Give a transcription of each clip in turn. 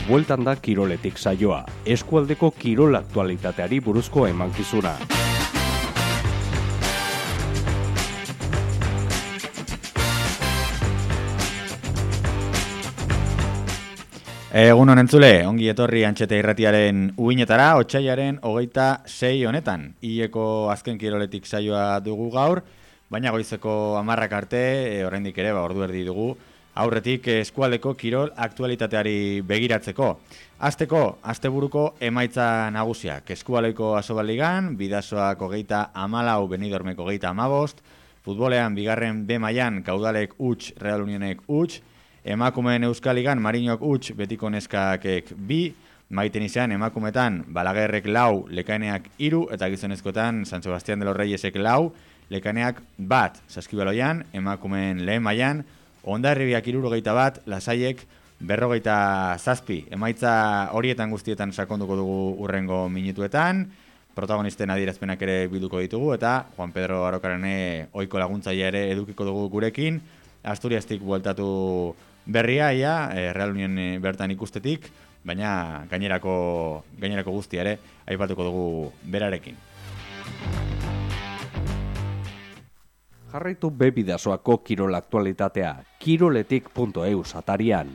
Bueltan da Kiroletik saioa, eskualdeko kirol aktualitateari buruzko emankizuna. Egunon entzule, ongi etorri Antxete Irratiaren uinetara, otsailaren 26 honetan. Hileko azken Kiroletik saioa dugu gaur, baina goizeko 10 arte, oraindik ere, ordu erdi dugu, aurretik eskualdeko kirol aktualitateari begiratzeko. Hasteko, asteburuko emaitza nagusiak. Eskualdeko Asobaligan, Bidasoak 34, Benidormek 35, futbolean bigarren B mailan Kaudalek huts, Real Unionek huts, emakumeen Euskaligan Mariñok huts, Betiko Neskakek 2, maitenizean emakumetan Balaguerrek 4, Lekaeneak 3, eta gizonezkoetan San Sebastián de los Reyesek 4, Lekaeneak 1, Saskibaloian, emakumeen lehen mailan, Hondarribiak 61, Lasaiek 57. Emaitza horietan guztietan sakonduko dugu urrengo minutuetan, protagonisten adierazpenak ere bilduko ditugu, eta Juan Pedro Arokarene ohiko laguntzaile ere edukiko dugu gurekin, Asturiastik bueltatu berria, Real Union bertan ikustetik, baina gainerako guztia ere aipatuko dugu berarekin. Jarraitu Bidasoako kirol aktualitatea, kiroletik.eus atarian.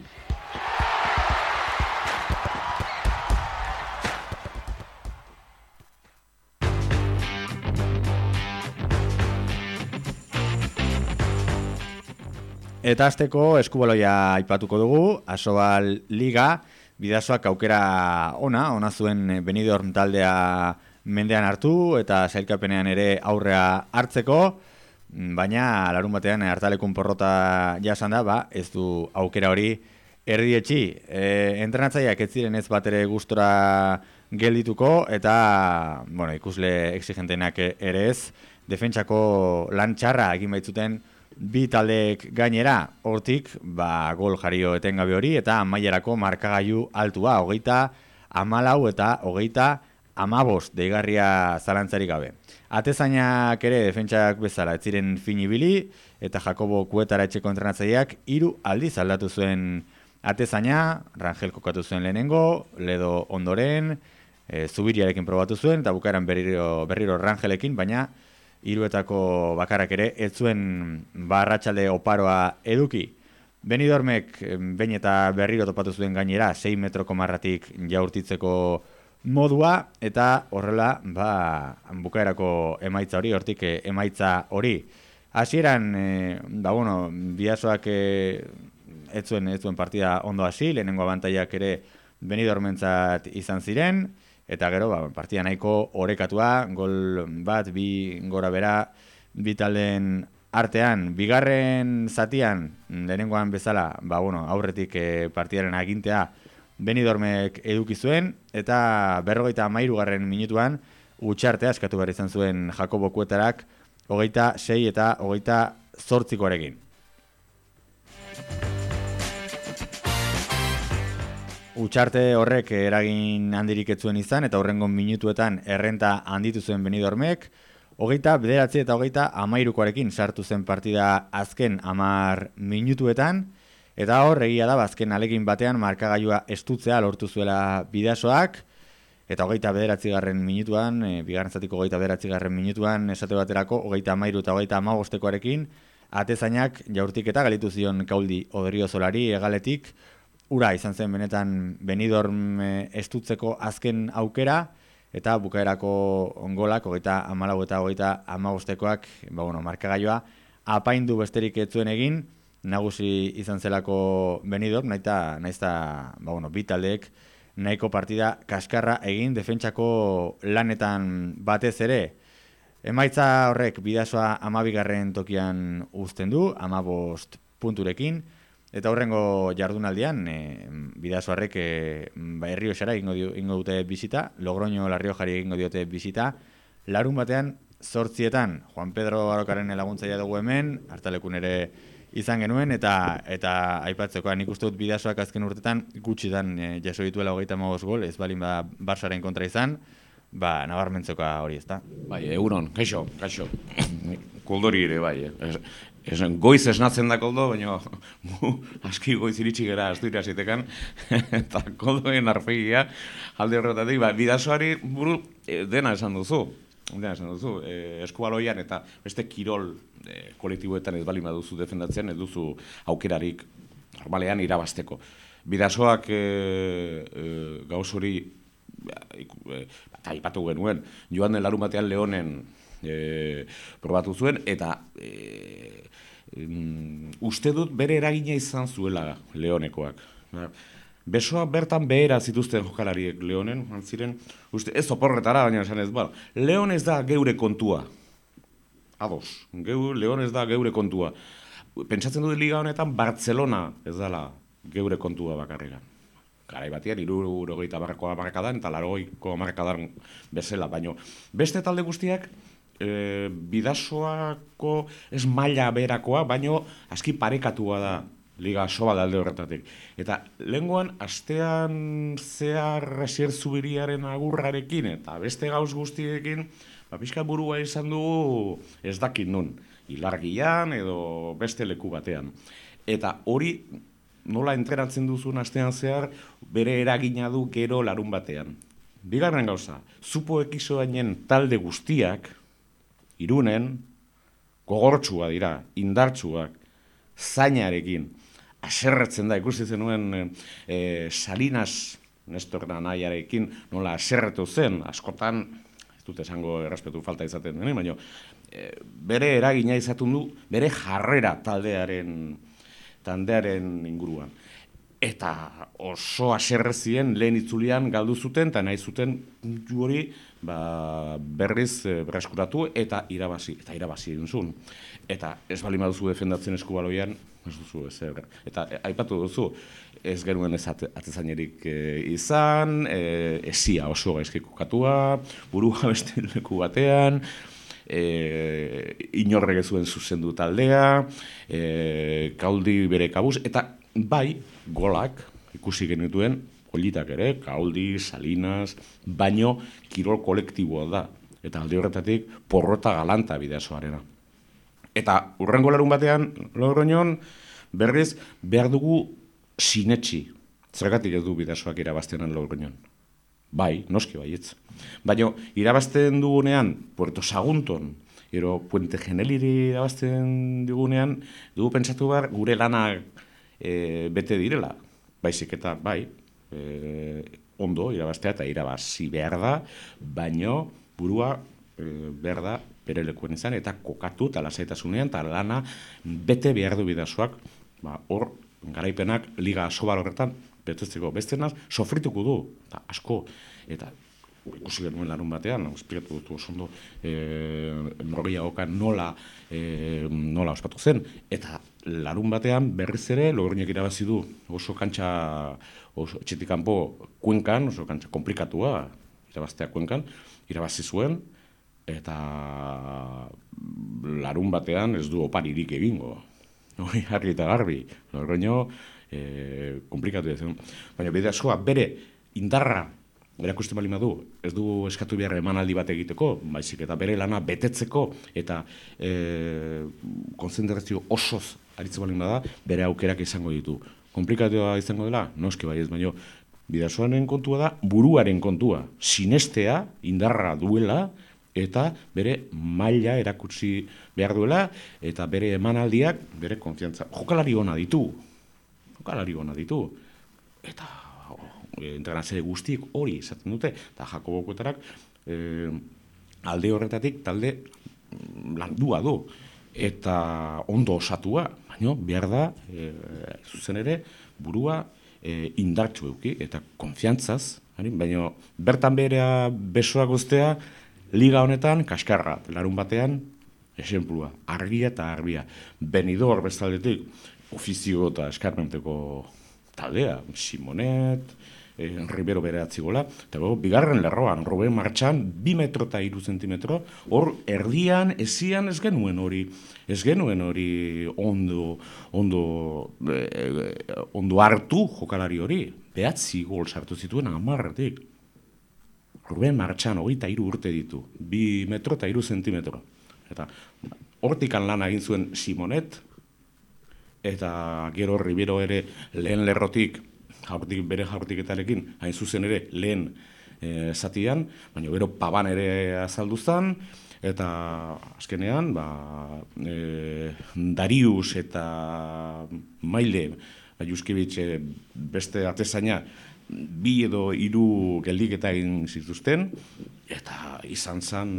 Eta hasteko eskubaloia aipatuko dugu, Asobal Liga, Bidasoak aukera ona zuen Benidorm taldea mendean hartu eta sailkapenean ere aurrea hartzeko, baina larun batean hartalekun porrota jasan da, ez du aukera hori erdietxi. Entrenatzaileak ez ziren ez bat ere gustora geldituko eta ikusle exigentenak ere ez, defentsako lan txarra egin baitzuten bi taldeek gainera, hortik gol jario etengabe hori eta mailarako markagailu altua, 34 eta 35 deigarria zalantzarik gabe. Atezainak ere defentsak bezala ez ziren finibili eta Jakobo Kuetara etxeko entrenatzaileak 3 aldiz aldatu zuen atezaina, Rangel kokatu zuen lehenengo, Ledo ondoren, Zubiriarekin probatu zuen eta bukaeran berriro Rangelekin, baina hiruetako bakarrak ere ez zuen arratsalde oparoa eduki. Benidormek behin eta berriro topatu zuen gainera 6 metroko marratik jaurtitzeko modua eta horrela bukaerako emaitza hori, hortik emaitza hori. Hasieran Bidasoak ez zuen partida ondo hasi, lehenengo abantailak ere Benidormentzat izan ziren, eta gero, partida nahiko orekatua, gol bat, 2 gora bera, bi taldeen artean, bigarren zatian, lehenengoan bezala, aurretik partidaren agintea Benidormek eduki zuen, eta 53. minutuan, utxartea eskatu behar izan zuen Jakobo Kuetarak, 26 eta 28koarekin. Utxarte horrek eragin handirik ez zuen izan, eta horrengo minutuetan errenta handitu zuen Benidormek, 29 eta 33koarekin sartu zen partida azken 10 minutuetan, eta hor egia da azken alegin batean markagailua estutzea lortu zuela Bidasoak, eta 29. minutuan, bigarren zatiko 29. minutuan, esate baterako 33 eta 35koarekin, atezainak jaurtik eta galitu zion Kauldi Odriozolari hegaletik, ura izan zen benetan Benidorm estutzeko azken aukera, eta bukaerako golak 34 eta 35koak, markagailua apaindu besterik ez zuen egin, nagusi izan zelako Benidorm, naizta bi taldeek nahiko partida kaskarra egin defentsako lanetan batez ere. Emaitza horrek Bidasoa 12. tokian uzten du, 15 punturekin, eta horrengo jardunaldian, Bidasoarrek Errioxara egingo dute bisita, Logroño Larriojari egingo diote bisita, larun batean 8etan, Juan Pedro Arokaren laguntzailea dugu hemen, hartalekun ere izan genuen, eta aipatzekoa nik uste dut Bidasoak azken urtetan gutxitan jaso dituela 35 gol, ez balin Barsaren kontra izan, nabarmentzekoa hori ezta. Egunon, kaixo. Koldori ere, Goiz esnatzen da koldo, baina aski goiz iritsi gara Asturias itekan, eta koldoen arpegia alde horretatik, Bidasoari buru dena esan duzu. Eskubaloian eta beste kirol kolektiboetan ez bali baduzu defendatzen, ez duzu aukerarik normalean irabazteko. Bidasoak gauz hori aipatu genuen, joan den larunbatean Leonen probatu zuen, eta uste dut bere eragina izan zuela Leonekoak. Besoa bertan behera zituzten jokalariek Leonen, ziren, ez oporretara, baina esan ez, Leon ez da geure kontua. Ados, Leon ez da geure kontua. Pentsatzen dut liga honetan Barcelona ez dela geure kontua bakarrigan. Garai batian, 70ko hamarkadan eta 80ko hamarkadan bezala, baina beste talde guztiak Bidasoako ez maila berakoa, baina aski parekatua da Liga Sobal alde horretatik. Eta lehengoan, astean zehar Asier Zubiriaren agurrarekin eta beste gauz guztiekin, pixka burua izan dugu ez dakit nun, ilargian edo beste leku batean. Eta hori nola entrenatzen duzun astean zehar bere eragina du gero larun batean. Bigarren gauza, Zupo Ekisoainen talde guztiak, Irunen, gogortsua dira, indartsuak, zainarekin, aserretzen da, ikusi zenuen Salinas, Nestor Nanaiarekin, nola aserretu zen, askotan, ez dut esango errespetu falta izaten denen, baina bere eragina izatun du, bere jarrera taldearen inguruan. Eta oso aserrezien lehen itzulian galdu zuten, eta nahi zuten hori berriz berreskuratu eta irabazi egin zuen. Eta ez bali baduzu defendatzen eskubaloian, ez duzu ezer. Eta aipatu duzu, ez genuen ez atezainerik izan, esia oso gaizki kokatua, burua beste leku batean, inorrek ez zuen zuzendu taldea, Kauldi bere kabuz, eta bai, golak ikusi genituen, politak ere, Kauldi, Salinas, baino kirol kolektiboa da. Eta alde horretatik porrota galanta Bidasoarena. Eta hurrengo larun batean, Logroñon, berriz, behar dugu sinetxi. Zergatik ez du Bidasoak irabaztenan Logroñon. Bai, noski baietz. Baina irabazten dugunean, Puerto Sagunton, ero Puente Geneliri irabazten dugunean, dugu pentsatu behar gure lanak bete direla. Baizik eta, bai, ondo irabaztea eta irabazi behar da, baina burua behar da bere lekuen izan, eta kokatu eta lasaitasunean, eta lana bete behar du Bidasoak, hor garaipenak Liga Sobal horretan betetzeko bestenaz, sofrituko du, eta asko, eta ikusi genuen larun batean, esplikatu dut osondo Norgia Okan nola ospatu zen, eta larun batean berriz ere Logroñek irabazi du oso kantxa etxetik kanpo Kuenkan, oso kantxa komplikatua irabaztea Kuenkan, irabazi zuen, eta larun batean ez du oparirik egingo. Hori argi eta garbi, Logroño komplikatu zen. Baina Bidasoa bere indarra erakusten bali madu, ez du eskatu behar emanaldi bat egiteko, baizik eta bere lana betetzeko, eta konzentrazio osoz aritzen bali bada, bere aukerak izango ditu. Komplikatua izango dela? Noski bai ez, baina Bidasoaren kontua da, buruaren kontua, sinestea, indarra duela, eta bere maila erakutsi behar duela, eta bere emanaldiak, bere konfiantza. Jokalari ona ditu, eta entrenatzaile guztiek hori izaten dute, eta Jakobokoetarak alde horretatik talde landua du, eta ondo osatua, baina behar da, zuzen ere, burua indartsu eduki, eta konfiantzaz, baina bertan berea besoa guztea, liga honetan kaskarra, larun batean, esenplua, argia eta arbia. Benidor bestaldetik, ofizio eta eskarmenteko taldea, Simonet, Ribero bere atzigola, eta bigarren lerroan, Ruben Martxan, 2 metro eta 3 zentimetro, hor erdian, ezian ez genuen hori ondo hartu jokalari hori, 9 gol sartu zituen 10-etik. Ruben Martxan 23 urte ditu, 2 metro eta 3 zentimetro. Eta hortikan lan egin zuen Simonet, eta gero Ribero ere lehen lerrotik, bere jaurtiketarekin, hain zuzen ere lehen zatian, baina gero Paban ere azaldu zen, eta azkenean Darius eta Maile, Juskevich beste atezaina, 2 edo 3 geldiketa egin zituzten, eta izan zen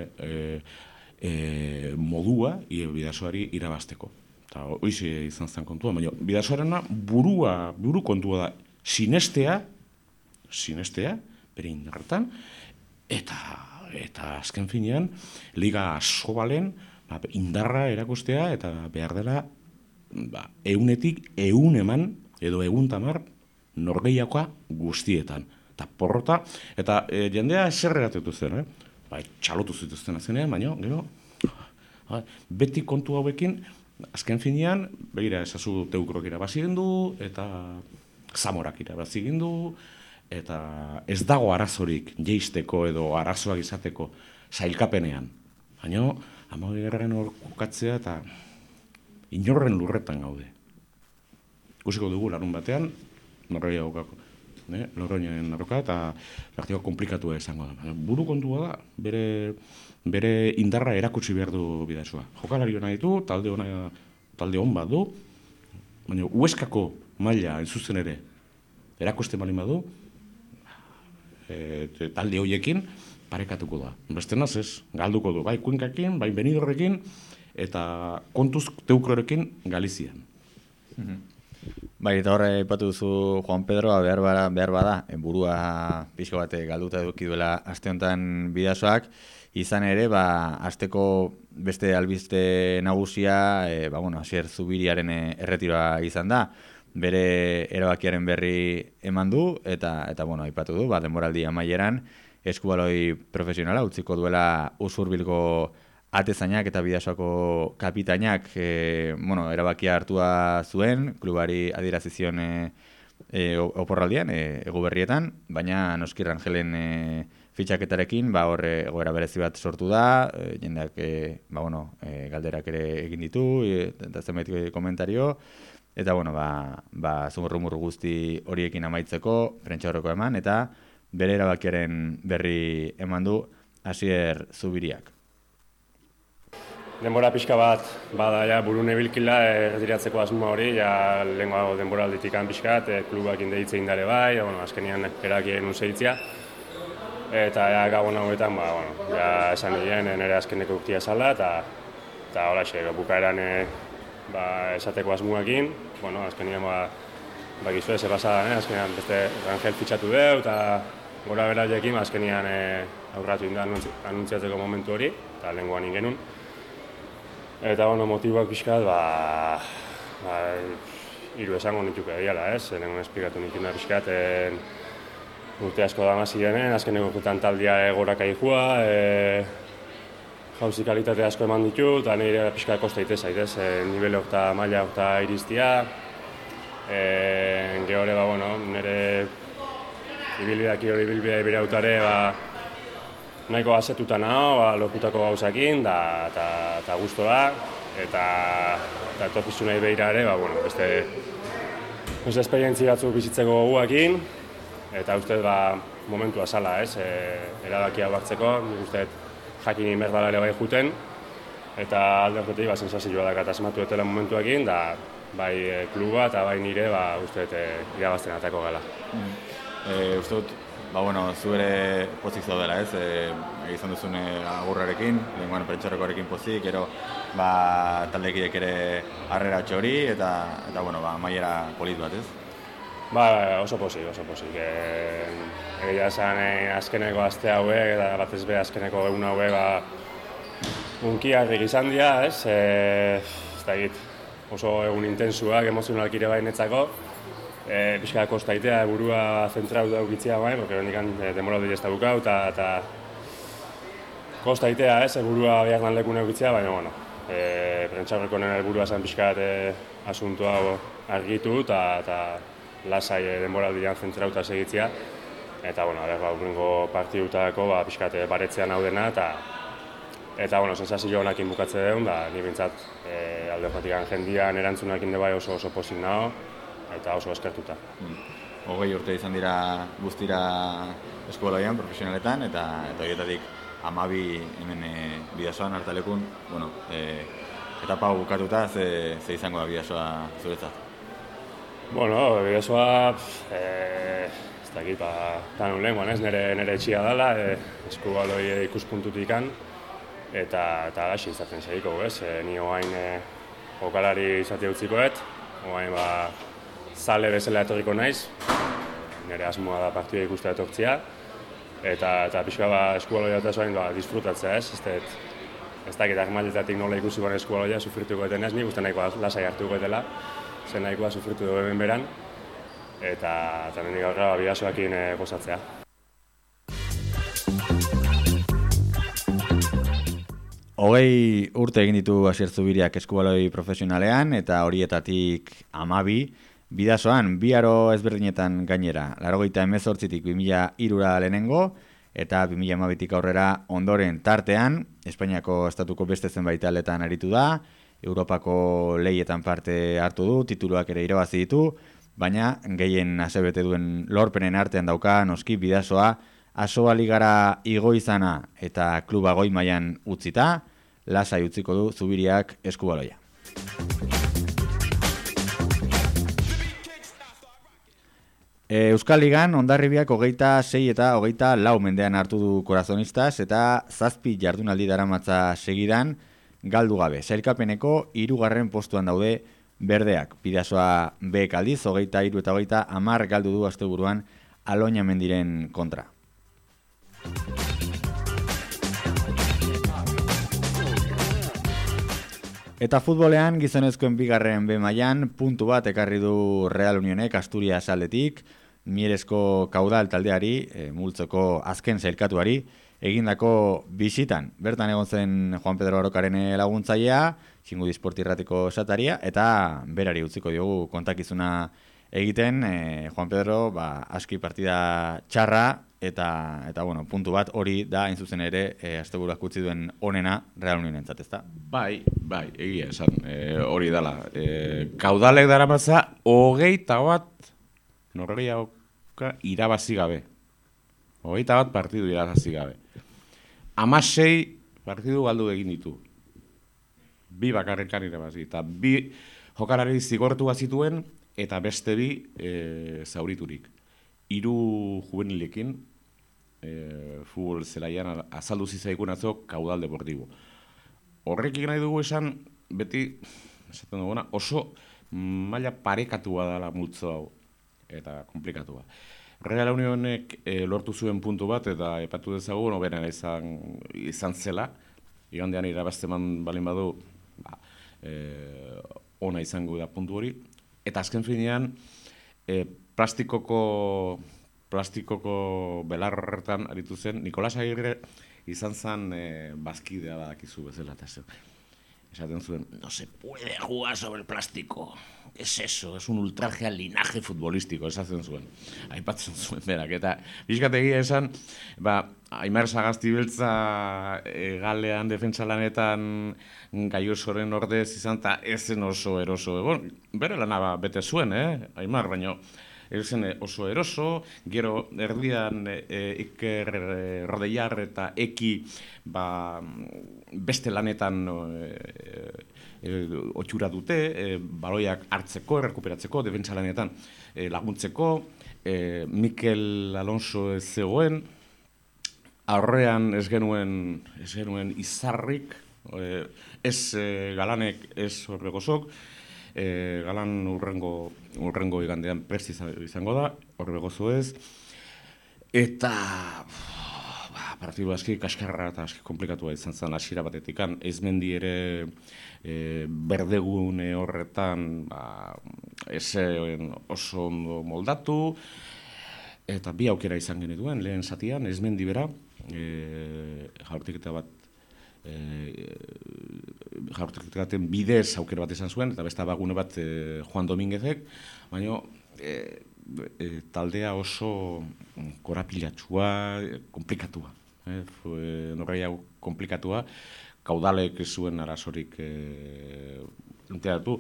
modua Bidasoari irabazteko. Eta hoize izan zen kontua, baina Bidasoarena buru kontua da sinestea, bere indarretan, eta azken finean, Liga Asobalen indarra erakustea, eta behar dela, 100-etik 100 eman, edo 110 norgehiakoa guztietan. Eta porrota, eta jendea eserregatetu zen, txalotu zituzten azenean, baina, gero, beti kontu hauekin, azken finean, begira, esazu Teukrok irabazi egin du, eta Zamorak irabazi egin du, eta ez dago arazorik jeisteko edo arazoak izateko sailkapenean. Baina, 12. hor kokatzea eta inorren lurretan gaude. Ikusiko dugu larun batean, norreia gaukako. Loroinen arroka eta partida komplikatua izango da. Buru kontua da, bere indarra erakutsi behar du Bidasoa. Jokalari hona ditu, talde hon bat du, baina Hueskako maila zuzen ere erakusten baldin badu, talde horiekin parekatuko da. Beste ez, galduko du, bai Kuenkakin, bai Benidorrekin, eta kontuz Teukrorekin Galizian. Bai, eta horre ipatu duzu Juan Pedro, behar bada, burua pixko bat galduta eduki duela aste honetan Bidasoak, izan ere, asteko beste albiste nagusia, Asier Zubiriaren erretiroa izan da, bere erabakiaren berri eman du, eta aipatu du, denboraldi amaieran, eskubaloi profesionala utziko duela Usurbilgo atezainak eta Bidasoako kapitainak erabakia hartua zuen, klubari adierazi zion oporraldian, Eguberrietan, baina noski Rangelen fitxaketarekin egoera berezi bat sortu da, jendeak galderak ere egin ditu, eta zenbait komentario, eta zumurrumur guzti horiekin amaitzeko, prentsaurreko eman, eta bere erabakiaren berri eman du Asier Zubiriak. Denbora pixka bat bada burune bilkila erretiratzeko asmoa hori, lehenko denboralditik pixkat, klubak indeitzen indare bai, azkenian erakien useitzia. Eta gabon hauetan, esan nien, nire azkeneko urtia zala, eta holaxe, bukaeran esateko asmoekin, azkenian gizu ez pasada, azkenian beste Rangel fitxatu deu, eta gora beraiekin, azkenian aurratu inda anuntziatzeko momentu hori, eta lehenkoan ingenun. Eta motiboak pixkat, hiru esango nituke diala, lehenko esplikatu nituna pixkat, urte asko da mazirenen, azkeneko urtetan taldea goraka ikua, jauzi kalitate asko eman ditu, eta nire pixka kosta itez zaitez, nivele okta, maila okta iriztia. Gehore, nire ibilbidea bere autare, nahiko azetuta nago, lortutako gauzakin, eta guztua, eta etorkizunei behira ere, beste esperientzi batzuk bizitzeko goguakin, eta uste momentua zala, erabakia hartzeko, uste jakin inberdala ere bai juten, eta alde horretik sensazioa dakat asmatu etela momentuakin, da bai kluba eta bai nire uste irabazten atako gala. Uste dut, zu ere pozik zaudela, egizan duzun agurrarekin, lehenkoan prentxarrekoarekin pozik, gero taldekideek ere harrera txori, eta maiera polit bat, ez? Oso pozik. Egia esan azkeneko aste hauek, eta batez be azkeneko egun hauek unkiarrik izan dira, ez? Ez da egit, oso egun intensuak, emozionalki ere netzako. Pixka kostaitea, burua zentrau daukitzea bai, porque bendikan demoraldi ez da bukau, eta kostaitea, burua behar lan leku neukitzea, baina, prentxaurreko nena helburua zen pixkat asuntua argitu, eta lasai denboraldian zentrauta segitzea. Eta, urrengo partidutako pixkat baretzean hau dena, Eta, sensazio honakin bukatze deun, ni bintzat alde horretikan jendian erantzunakin bai oso pozik nago, eta oso eskertuta. 20 urte izan dira guztira eskubaloian, profesionaletan, eta horietatik 12 hemen Bidasoan hartalekun, etapa bukatuta, ze izango da Bidasoa zuretzat? Bidasoa, ez dakit, danun lehenguan ez, nire etxia dela, eskubaloi ikuspuntutikan, eta gaxi izaten segiko, ez? Ni oain jokalari izatea utzikoet, oain zale bezala etorriko naiz, nire asmoa da partida ikustea etortzea, eta pixka eskubaloia eta zoain disfrutatzea, ez? Ez dakit armailetatik nola ikusi baren eskubaloia, sufrituko eten ez, nik uste nahikoa lasai hartuko etela, zen nahikoa sufritu dugu hemen beran, eta hemendik aurrera Bidasoakin gozatzea. Hogei urte egin ditu Asier Zubiriak eskubaloi profesionalean, eta horietatik 12 Bidasoan, 2 aro ezberdinetan gainera. 1998tik 2003 lehenengo, eta 2012tik aurrera ondoren tartean, Espainiako estatuko beste zenbait taldetan aritu da, Europako leietan parte hartu du, tituluak ere irabazi ditu, baina gehien asebete duen lorpenen artean dauka noski Bidasoa Asoa ligara igo izana eta kluba goi mailan utzita, lasai utziko du Zubiriak eskubaloia. Euskal Ligan Hondarribiak 26 eta 24 mendean hartu du Corazonistas eta 7 jardunaldi daramatza segidan galdu gabe. Sailkapeneko 3. postuan daude berdeak. Bidasoa B aldiz 23 eta 10 galdu du asteburuan Aloña Mendiren kontra. Eta futbolean gizonezkoen 2. B mailan puntu bat ekarri du Real Unionek Asturias aldetik, Mieresko kaudal taldeari, multzoko azken sailkatuari, egindako bisitan. Bertan egon zen Juan Pedro Arokaren laguntzailea, Txingudi Sport irratiko esataria, eta berari utziko diogu kontakizuna egiten, Juan Pedro, aski partida txarra, eta puntu bat hori da, hain zuzen ere, asteburuak utzi duen onena Real Unionentzat, ezta? Bai, egia esan, hori dela. Kaudalek daramatza 21 norgehiagoka irabazi gabe. 21 partidu irabazi gabe. 16 partidu galdu egin ditu. 2 bakarrekan irabazi. Eta 2 jokalari zigortu bazituen, eta beste 2 zauriturik. 3 juvenilekin, futbol zelaian azaldu zitzaikun atzo Kaudal Deportibo. Horrekin nahi dugu esan, beti, esaten duguna, oso maila parekatua dela multzo hau, eta komplikatua. Real Unionek lortu zuen puntu bat, eta epatu dezagun, oberen izan zela, igandean irabazteman balin badu, ona izango da puntu hori, eta azken finean, plastikoko belarretan aritu zen, Nikolas Agirre izan zen bazkidea badakizu bezala. Esaten zuen, no se puede jugar sobre el plástico. Es eso, es un ultraje al linaje futbolístico, esaten zuen. Aipatzen zuen berak, eta bizkategia esan, Aimar Sagasti beltza galean defentsa lanetan Gaiosoren ordez izan, eta ezen oso eroso. Bere lana bete zuen, Aimar, baina zen oso eroso, gero erdian Iker Rodeiar eta Eki beste lanetan otxura dute, baloiak hartzeko, errekuperatzeko, defentsa lanetan laguntzeko, Mikel Alonso ez zegoen, aurrean ez genuen izarrik, ez Galanek, ez Orbegosok, Galan urrengo igandean prest izango da, Orbegozo ez, eta partidu aski kaskarra eta aski komplikatua izan zen hasiera batetikan, Eizmendi ere berdegune horretan oso ondo moldatu, eta 2 aukera izan genituen, lehen zatian, Eizmendi bera, jaurtiketa bat jaurtiketaten bidez aukera bat izan zuen, eta beste bagune bat Juan Dominguezek, baina taldea oso korapilatsua, komplikatua. norreia komplikatua, kaudalek zuen arazorik enteatu,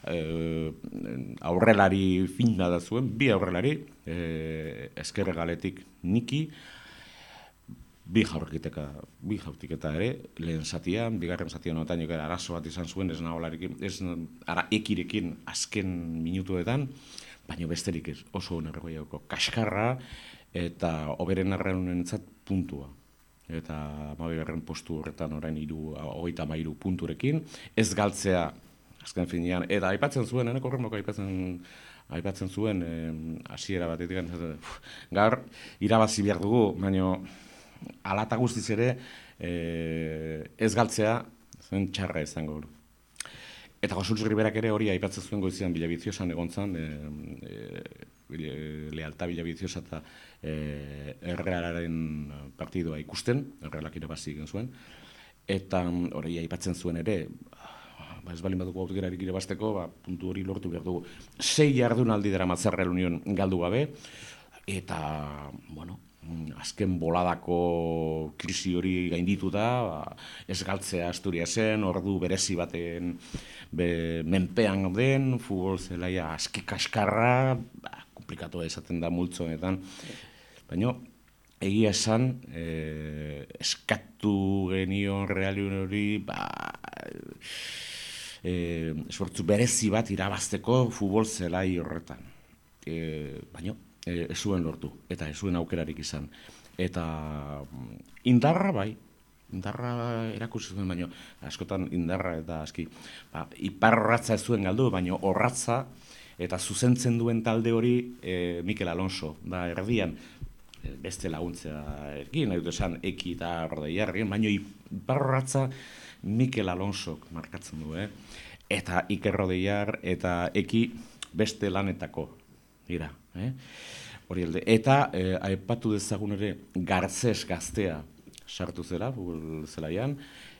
aurrelari finna da zuen, bi aurrelari, ezkerre galetik Niki, bi jaurtiketa ere, lehen zatian, bigarren zatian notan arazo bat izan zuen, ez naholarekin, ekirekin azken minutuetan, baina besterik ez, oso nerregoiako kaskarra, eta oberen arraunentzat puntua. Eta 12. postu horretan orain 33 punturekin, ez galtzea azken finean, eta aipatzen zuen, korremoko aipatzen zuen, hasiera batetik, gaur irabazi behar dugu, baina alata guztiz ere ez galtzea zen txarra izango. Eta Josultz Riberak ere hori aipatzen zuen goizian Bilabiziosan egon zan, Lealta Bilabiziosa eta Errealaren partidua ikusten, Errealak irabazi egin zuen, eta hori aipatzen zuen ere, ez balin badugu aukerarik irabazteko, puntu hori lortu behar dugu. 6 jardunaldi dara Real Union galdu gabe, eta, bueno, azken boladako krisi hori gainditu da, ez galtzea Asturiasen, ordu berezi baten menpean gauden, futbol zelaia aski kaskarra, komplikatua esaten da multzo honetan, baina egia esan, eskatu genion Real Union hori, esfortzu berezi bat irabazteko futbol zelai horretan. Baina, ez zuen lortu, eta ez zuen aukerarik izan. Eta indarra bai, indarra erakusi zuen, baina askotan indarra eta aski, iparratza ez zuen galdu, baina orratza eta zuzentzen duen talde hori Mikel Alonso, da erdian, beste laguntzea egin, nahi dut esan Eki eta Rodeiarrien, baina iparratza Mikel Alonsok markatzen du, eta Iker Rodeiar eta Eki beste lanetako dira. Hori elde. Eta aipatu dezagun ere Gartzes gaztea sartu zela, zelaian,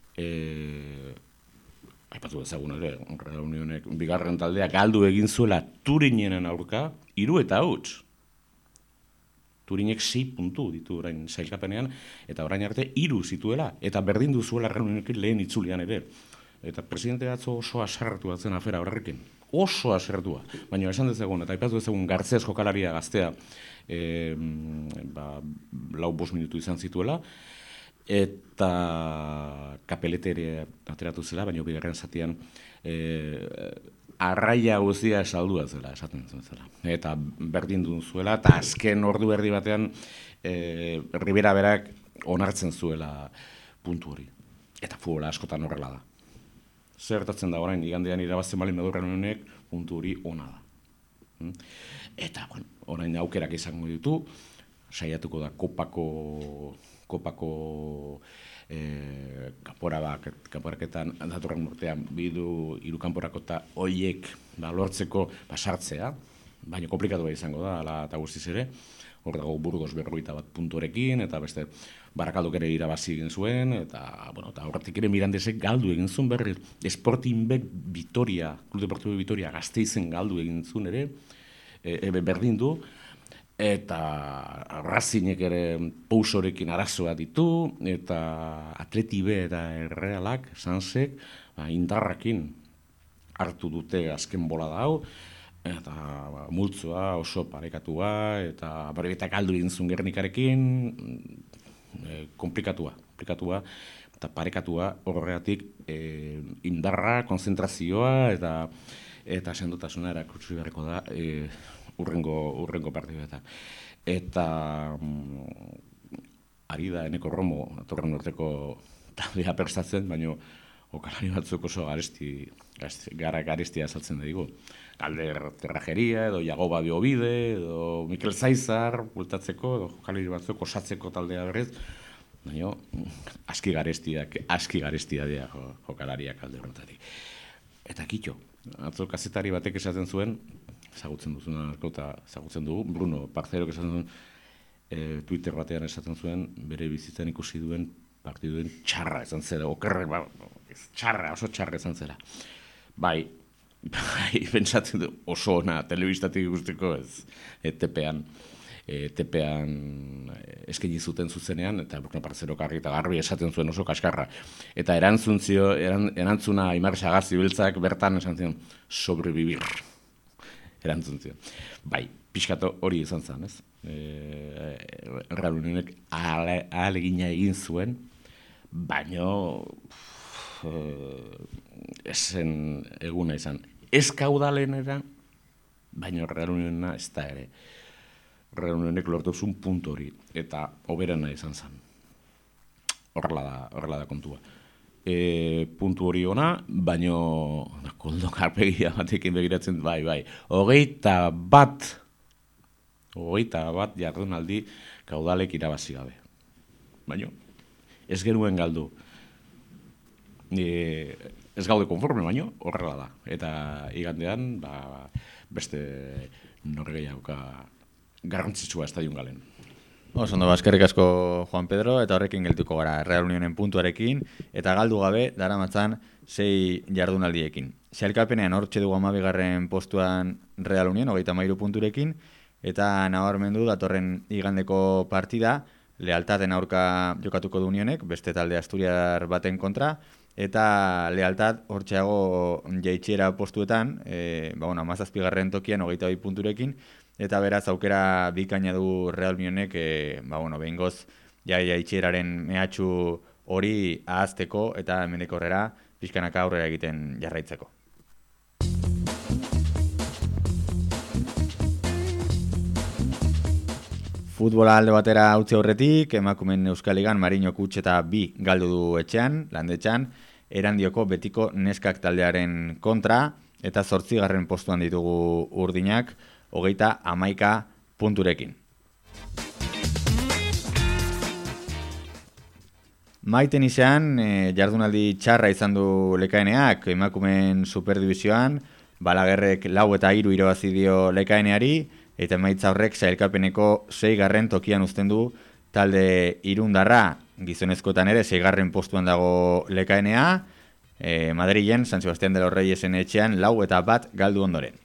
aipatu dezagun ere, Real Unionek bigarren taldea galdu egin zuela Turinenen aurka, 3 eta huts. Turinek 6 puntu ditu orain sailkapenean, eta orain arte 3 zituela, eta berdin duzuela Real Unionekin lehen itzulian ere. Eta presidente atzo oso aserratu batzen afera horrekin. Oso asertua, baina esan dezagun, eta aipatu dezagun Gartzez jokalaria gaztea 4-5 minutu izan zituela, eta Kapelete ere ateratu zela, baina bigarren zatian arraia guztia esaldua zela, esaten zela. Eta berdin duen zuela, eta azken ordu erdi batean Ribera berak onartzen zuela puntu hori. Eta futbola askotan horrela da. Zertatzen da orain, igandean irabazten balin Real Unionek, puntu hori ona da. Eta, bueno, orain aukerak izango ditu, saiatuko da kopako kanporaketan datorren urtean bidu 3 kanporakota horiek lortzeko sartzea, baina komplikatu izango da, ala eta guztiz ere. Hor dago Burgos 51 punturekin, eta beste Barakaldok ere irabazi egin zuen, eta horretik ere Mirandesek galdu egin zuen berri. Sportingbek Vitoria, Club Deportivo Vitoria Gasteizen galdu egin zuen ere, berdin du, eta Razinek ere Pousorekin arazoa ditu, eta Atleti B eta Errealak, Sansek, indarrakin hartu dute azken bolada hau, eta multzoa oso parekatua, eta barebetak aldu egin zuen Gernikarekin, komplikatua, eta parekatua horregatik indarra, konzentrazioa, eta sendotasuna erakutsi beharreko da urrengo partiduetan. Eta ari da Eneko Romo, atorren urteko taldea prestatzen, baina jokalari batzuk oso garestia azaltzen dugu. Galder Terrajeria, edo Jagoba Biobide, edo Mikel Zaizar, bultatzeko, edo jokalari batzuk osatzeko taldea berrez, baina aski garestia dira jokalariak alde horretatik. Eta kitxo, atzo kazetari batek esaten zuen, ezagutzen duzuna eta ezagutzen dugu, Bruno Parcerok esaten zuen, Twitter batean esaten zuen, bere bizitzan ikusi duen partiduen txarra izan zela, oso txarra izan zela. Bai, pentsatzen du oso ona telebistatik ikusteko ez, tepean. tepean eskaini zuten zuzenean, eta Bruno Partzerok argi eta garbi esaten zuen oso kaskarra. Eta erantzuna Aimar Sagasti Beltzak bertan esan zion, sobrevivir. Erantzun zion. Bai, pixkato hori izan zen, ez? Real Unionek ahalegina egin zuen, baino esen eguna izan. Ez kaudalenera, baino Real Uniona ez da ere. Real Unionek lortu zuen puntu hori, eta hoberena izan zen. Horrela da kontua. Puntu hori ona, baino Koldo Karpegia batekin begiratzen, bai. 21 jardunaldi kaudalek irabazi gabe. Baino, ez genuen galdu. Ez gaude konforme, baino, horrela da. Eta igandean, beste norgehiagoka garrantzitsua estadion galen. Ondo, eskerrik asko Juan Pedro, eta horrekin geldituko gara Real Unionen puntuarekin, eta galdu gabe daramatzan 6 jardunaldiekin. Sailkapenean hortxe dugu 12. postuan Real Union, 33 punturekin, eta nabarmendu datorren igandeko partida, Lealtaden aurka jokatuko du Unionek, beste talde asturiar baten kontra, eta Lealtad hortxeago jaitxiera postuetan, 17. tokian 22 punturekin, eta beraz aukera bikaina du Real Unionek, behingoz jaitxieraren mehatxu hori ahazteko eta hemendik aurrera pixkanaka aurrera egiten jarraitzeko. Futbola alde batera utzi aurretik, emakumeen Euskal Ligan Marino Kutx eta 2 galdu du etxean, landetxan, Erandioko Betiko neskak taldearen kontra, eta 8. postuan ditugu urdinak, 31 punturekin. Maiten izan, jardunaldi txarra izan du Lekaeneak, emakumeen superdivizioan, Balagerrek 4 eta 3 irabazi dio Lekaeneari, eta emaitza horrek sailkapeneko 6. tokian uzten du talde irundarra, gizonezkoetan ere 6. postuan dago Lekaenea, Madrilen, San Sebastián de los Reyesen etxean 4 eta 1 galdu ondoren.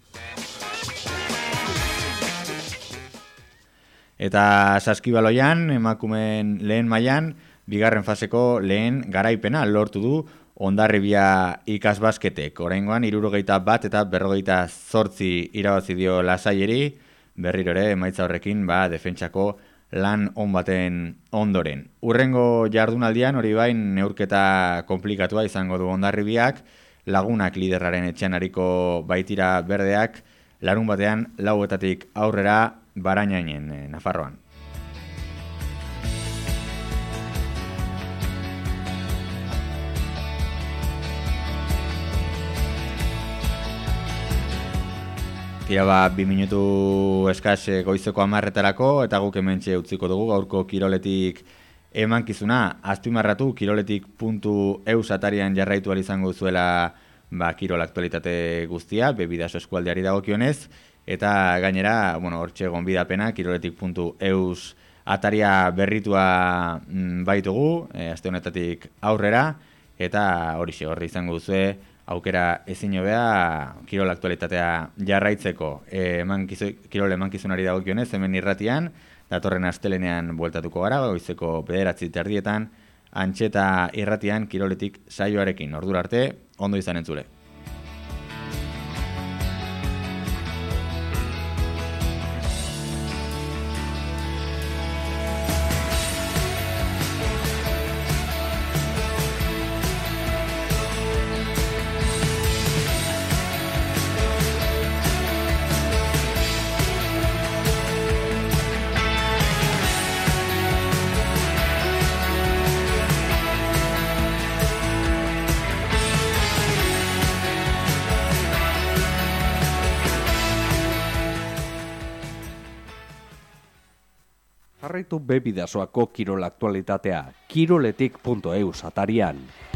Eta saskibaloian, emakumeen lehen mailan, 2. faseko lehen garaipena lortu du Hondarribia ikasbasketek. Oraingoan 61 eta 58 irabazi dio Lasaieri, berriro ere emaitza horrekin defentsako lan on baten ondoren. Hurrengo jardunaldian hori bain neurketa konplikatua izango du Hondarribiak, Lagunak liderraren etxean ariko baitira berdeak, larun batean 4 aurrera Barainainen, Nafarroan. Tira 2 minutu eskas goizeko 10:00 eta guk hementxe utziko dugu gaurko kiroletik emankizuna. Azpimarratu kiroletik.eus atarian jarraitu ahal izango zuela kirol aktualitate guztia, Bebidaso eskualdeari dagokionez, eta gainera, hortxe gonbidapena kiroletik.eus ataria berritua baitugu, aste honetatik aurrera, eta horixe horri izango duzue aukera ezin hobea kirol aktualitatea jarraitzeko. Kirol emankizunari dagokionez hemen irratian, datorren astelenean bueltatuko gara, goizeko 9:30 Antxeta irratian kiroletik saioarekin. Ordura arte, ondo izan entzule. Jarraitu Bebidasoako kirol aktualitatea kiroletik.eus atarian.